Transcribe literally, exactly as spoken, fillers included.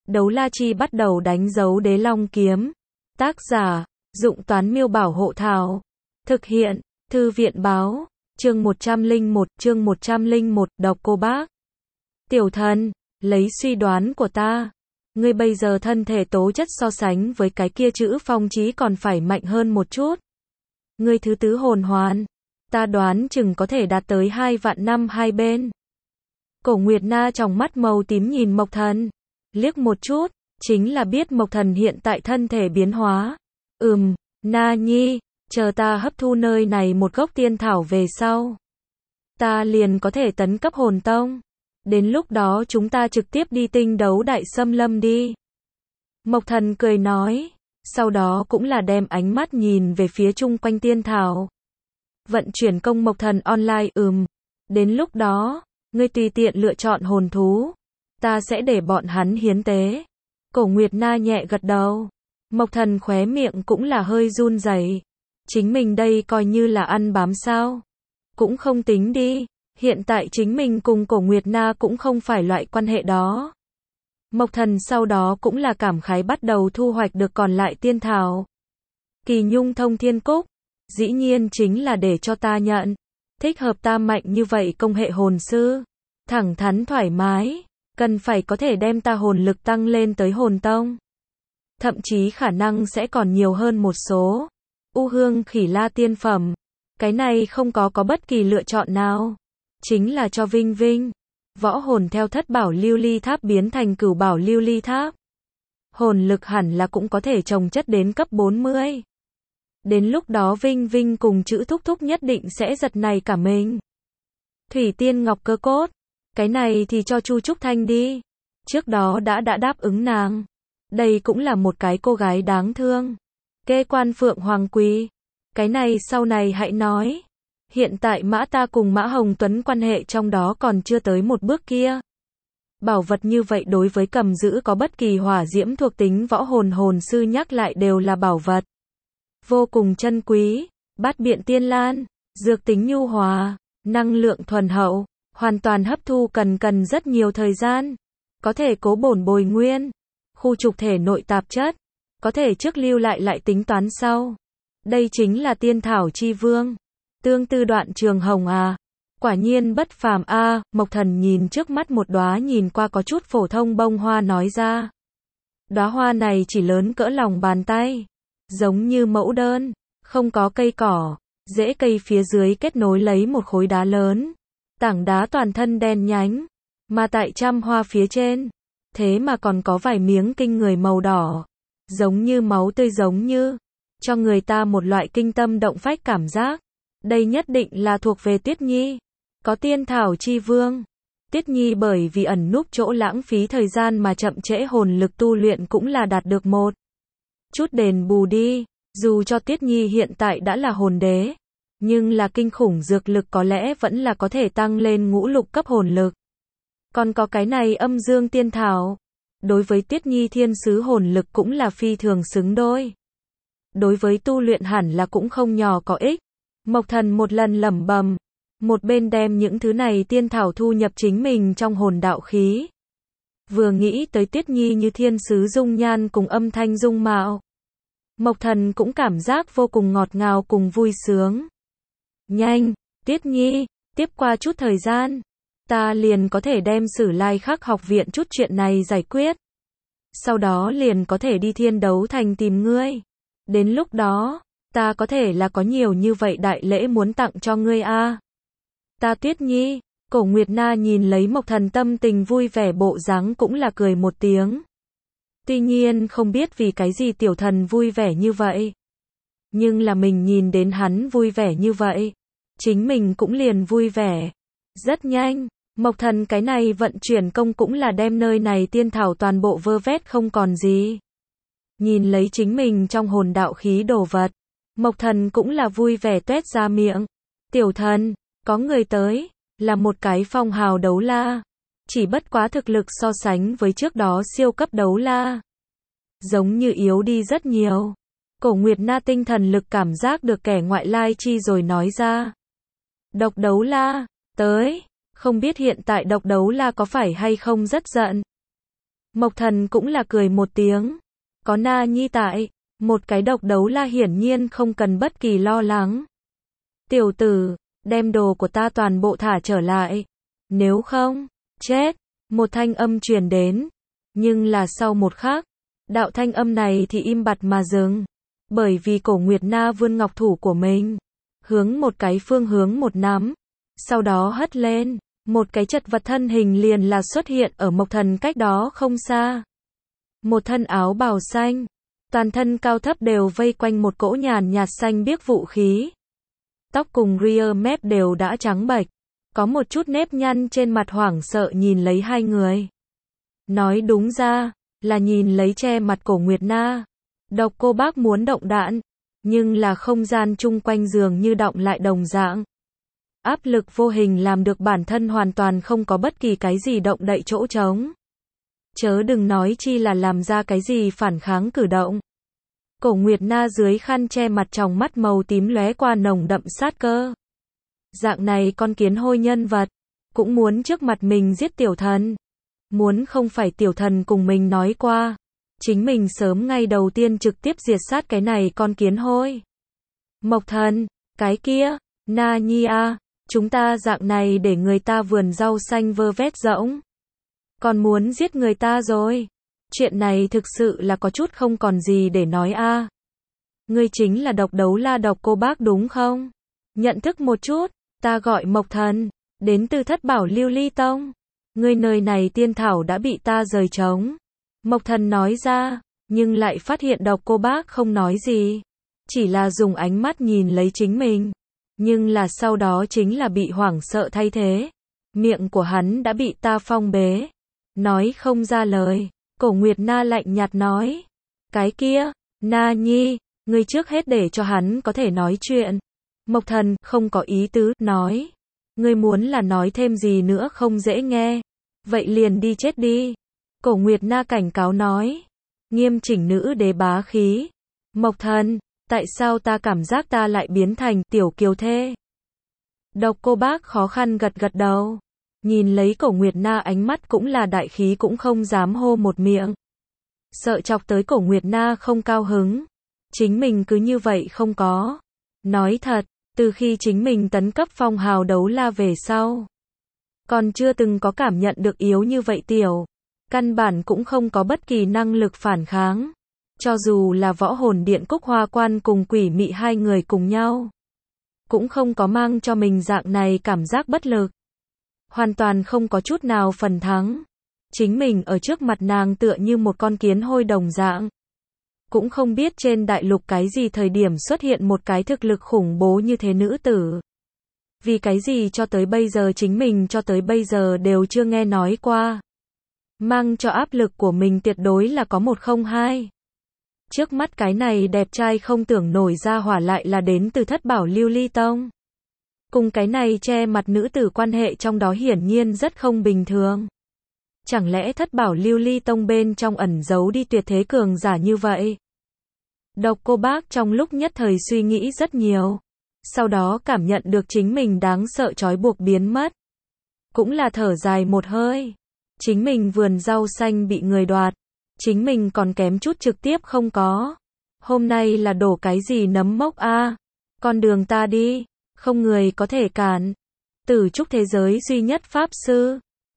Đấu la chi bắt đầu đánh dấu đế long kiếm. Tác giả, Dụng Toán Miêu Bảo Hộ Thảo. Thực hiện, Thư viện Báo. Chương một trăm lẻ một, chương một trăm lẻ một, đọc cô bác. Tiểu thần, lấy suy đoán của ta, ngươi bây giờ thân thể tố chất so sánh với cái kia chữ phong chí còn phải mạnh hơn một chút. Ngươi thứ tứ hồn hoàn, ta đoán chừng có thể đạt tới hai vạn năm hai bên. Cổ Nguyệt Na trong mắt màu tím nhìn Mộc Thần, liếc một chút, chính là biết Mộc Thần hiện tại thân thể biến hóa. Ừm, Na Nhi, chờ ta hấp thu nơi này một gốc tiên thảo về sau, ta liền có thể tấn cấp hồn tông. Đến lúc đó chúng ta trực tiếp đi tinh đấu đại xâm lâm đi. Mộc Thần cười nói, sau đó cũng là đem ánh mắt nhìn về phía chung quanh tiên thảo. Vận chuyển công Mộc Thần online. Ừm, đến lúc đó, ngươi tùy tiện lựa chọn hồn thú, ta sẽ để bọn hắn hiến tế. Cổ Nguyệt Na nhẹ gật đầu. Mộc Thần khóe miệng cũng là hơi run rẩy. Chính mình đây coi như là ăn bám sao? Cũng không tính đi, hiện tại chính mình cùng Cổ Nguyệt Na cũng không phải loại quan hệ đó. Mộc Thần sau đó cũng là cảm khái bắt đầu thu hoạch được còn lại tiên thảo. Kỳ Nhung Thông Thiên Cúc, dĩ nhiên chính là để cho ta nhận. Thích hợp ta mạnh như vậy công hệ hồn sư, thẳng thắn thoải mái, cần phải có thể đem ta hồn lực tăng lên tới hồn tông. Thậm chí khả năng sẽ còn nhiều hơn một số. U Hương Khỉ La tiên phẩm, cái này không có có bất kỳ lựa chọn nào, chính là cho Vinh Vinh. Võ hồn theo thất bảo lưu ly tháp biến thành cửu bảo lưu ly tháp. Hồn lực hẳn là cũng có thể trồng chất đến cấp bốn mươi. Đến lúc đó Vinh Vinh cùng chữ thúc thúc nhất định sẽ giật nảy cả mình. Thủy Tiên Ngọc Cơ Cốt, cái này thì cho Chu Trúc Thanh đi. Trước đó đã đã đáp ứng nàng. Đây cũng là một cái cô gái đáng thương. Kê Quan Phượng Hoàng Quỳ, cái này sau này hãy nói. Hiện tại Mã ta cùng Mã Hồng Tuấn quan hệ trong đó còn chưa tới một bước kia. Bảo vật như vậy đối với cầm giữ có bất kỳ hỏa diễm thuộc tính võ hồn hồn sư nhắc lại đều là bảo vật. Vô cùng chân quý, bát biện tiên lan, dược tính nhu hòa, năng lượng thuần hậu, hoàn toàn hấp thu cần cần rất nhiều thời gian. Có thể cố bổn bồi nguyên, khu trục thể nội tạp chất, có thể trước lưu lại lại tính toán sau. Đây chính là tiên thảo chi vương. Tương tư Đoạn Trường Hồng à, quả nhiên bất phàm a. À, Mộc Thần nhìn trước mắt một đóa nhìn qua có chút phổ thông bông hoa nói ra. Đóa hoa này chỉ lớn cỡ lòng bàn tay, giống như mẫu đơn, không có cây cỏ, rễ cây phía dưới kết nối lấy một khối đá lớn. Tảng đá toàn thân đen nhánh, mà tại trăm hoa phía trên, thế mà còn có vài miếng kinh người màu đỏ, giống như máu tươi, giống như cho người ta một loại kinh tâm động phách cảm giác. Đây nhất định là thuộc về Tuyết Nhi. Có tiên thảo chi vương, Tuyết Nhi bởi vì ẩn núp chỗ lãng phí thời gian mà chậm trễ hồn lực tu luyện cũng là đạt được một chút đền bù đi. Dù cho Tuyết Nhi hiện tại đã là hồn đế, nhưng là kinh khủng dược lực có lẽ vẫn là có thể tăng lên ngũ lục cấp hồn lực. Còn có cái này âm dương tiên thảo, đối với Tuyết Nhi thiên sứ hồn lực cũng là phi thường xứng đôi. Đối với tu luyện hẳn là cũng không nhỏ có ích. Mộc Thần một lần lẩm bẩm, một bên đem những thứ này tiên thảo thu nhập chính mình trong hồn đạo khí. Vừa nghĩ tới Tuyết Nhi như thiên sứ dung nhan cùng âm thanh dung mạo, Mộc Thần cũng cảm giác vô cùng ngọt ngào cùng vui sướng. Nhanh, Tuyết Nhi, tiếp qua chút thời gian, ta liền có thể đem Sử Lai Khắc học viện chút chuyện này giải quyết. Sau đó liền có thể đi Thiên Đấu Thành tìm ngươi. Đến lúc đó, ta có thể là có nhiều như vậy đại lễ muốn tặng cho ngươi a. À. Ta Tuyết Nhi, Cổ Nguyệt Na nhìn lấy Mộc Thần tâm tình vui vẻ bộ dáng cũng là cười một tiếng. Tuy nhiên không biết vì cái gì tiểu thần vui vẻ như vậy. Nhưng là mình nhìn đến hắn vui vẻ như vậy, chính mình cũng liền vui vẻ. Rất nhanh, Mộc Thần cái này vận chuyển công cũng là đem nơi này tiên thảo toàn bộ vơ vét không còn gì. Nhìn lấy chính mình trong hồn đạo khí đồ vật, Mộc Thần cũng là vui vẻ tuét ra miệng. Tiểu thần, có người tới, là một cái phong hào đấu la. Chỉ bất quá thực lực so sánh với trước đó siêu cấp đấu la, giống như yếu đi rất nhiều. Cổ Nguyệt Na tinh thần lực cảm giác được kẻ ngoại lai chi rồi nói ra. Độc đấu la, tới, không biết hiện tại độc đấu la có phải hay không rất giận. Mộc Thần cũng là cười một tiếng. Có Na Nhi tại, một cái độc đấu la hiển nhiên không cần bất kỳ lo lắng. Tiểu tử, đem đồ của ta toàn bộ thả trở lại. Nếu không, chết. Một thanh âm truyền đến. Nhưng là sau một khắc, đạo thanh âm này thì im bặt mà dừng. Bởi vì Cổ Nguyệt Na vươn ngọc thủ của mình, hướng một cái phương hướng một nắm. Sau đó hất lên, một cái chật vật thân hình liền là xuất hiện ở Mộc Thần cách đó không xa. Một thân áo bào xanh, toàn thân cao thấp đều vây quanh một cỗ nhàn nhạt xanh biếc vũ khí. Tóc cùng ria mép đều đã trắng bệch, có một chút nếp nhăn trên mặt hoảng sợ nhìn lấy hai người. Nói đúng ra, là nhìn lấy che mặt Cổ Nguyệt Na. Độc Cô Bác muốn động đạn, nhưng là không gian chung quanh dường như động lại đồng dạng. Áp lực vô hình làm được bản thân hoàn toàn không có bất kỳ cái gì động đậy chỗ trống. Chớ đừng nói chi là làm ra cái gì phản kháng cử động. Cổ Nguyệt Na dưới khăn che mặt tròng mắt màu tím lóe qua nồng đậm sát cơ. Dạng này con kiến hôi nhân vật, cũng muốn trước mặt mình giết tiểu thần. Muốn không phải tiểu thần cùng mình nói qua, chính mình sớm ngay đầu tiên trực tiếp diệt sát cái này con kiến hôi. Mộc Thần, cái kia, Na Nhi a, chúng ta dạng này để người ta vườn rau xanh vơ vét rỗng. Còn muốn giết người ta rồi. Chuyện này thực sự là có chút không còn gì để nói a. Ngươi chính là độc đấu la Độc Cô Bác đúng không? Nhận thức một chút, ta gọi Mộc Thần, đến từ Thất Bảo Lưu Ly Tông. Ngươi nơi này tiên thảo đã bị ta rời trống. Mộc Thần nói ra, nhưng lại phát hiện Độc Cô Bác không nói gì. Chỉ là dùng ánh mắt nhìn lấy chính mình. Nhưng là sau đó chính là bị hoảng sợ thay thế. Miệng của hắn đã bị ta phong bế. Nói không ra lời. Cổ Nguyệt Na lạnh nhạt nói. Cái kia, Na Nhi, ngươi trước hết để cho hắn có thể nói chuyện. Mộc Thần không có ý tứ, nói. Ngươi muốn là nói thêm gì nữa không dễ nghe. Vậy liền đi chết đi. Cổ Nguyệt Na cảnh cáo nói. Nghiêm chỉnh nữ đế bá khí. Mộc Thần, tại sao ta cảm giác ta lại biến thành tiểu kiều thê? Độc Cô Bác khó khăn gật gật đầu. Nhìn lấy Cổ Nguyệt Na ánh mắt cũng là đại khí cũng không dám hô một miệng. Sợ chọc tới Cổ Nguyệt Na không cao hứng. Chính mình cứ như vậy không có. Nói thật, từ khi chính mình tấn cấp phong hào đấu la về sau, còn chưa từng có cảm nhận được yếu như vậy tiểu. Căn bản cũng không có bất kỳ năng lực phản kháng. Cho dù là Võ Hồn Điện Cúc Hoa Quan cùng Quỷ Mị hai người cùng nhau, cũng không có mang cho mình dạng này cảm giác bất lực. Hoàn toàn không có chút nào phần thắng. Chính mình ở trước mặt nàng tựa như một con kiến hôi đồng dạng. Cũng không biết trên đại lục cái gì thời điểm xuất hiện một cái thực lực khủng bố như thế nữ tử. Vì cái gì cho tới bây giờ chính mình cho tới bây giờ đều chưa nghe nói qua. Mang cho áp lực của mình tuyệt đối là có một không hai. Trước mắt cái này đẹp trai không tưởng nổi ra hỏa lại là đến từ Thất Bảo Lưu Ly Tông. Cùng cái này che mặt nữ tử quan hệ trong đó hiển nhiên rất không bình thường. Chẳng lẽ Thất Bảo Lưu Ly Tông bên trong ẩn giấu đi tuyệt thế cường giả như vậy? Độc Cô Bác trong lúc nhất thời suy nghĩ rất nhiều. Sau đó cảm nhận được chính mình đáng sợ trói buộc biến mất. Cũng là thở dài một hơi. Chính mình vườn rau xanh bị người đoạt. Chính mình còn kém chút trực tiếp không có. Hôm nay là đổ cái gì nấm mốc a? Con đường ta đi, không người có thể cản. Tử trúc thế giới duy nhất pháp sư,